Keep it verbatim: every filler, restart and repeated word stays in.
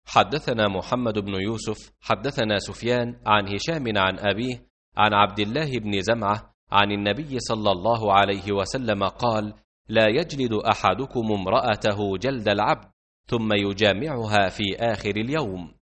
حدثنا محمد بن يوسف حدثنا سفيان عن هشام عن أبيه عن عبد الله بن زمعة عن النبي صلى الله عليه وسلم قال: لا يجلد أحدكم امرأته جلد العبد ثم يجامعها في آخر اليوم.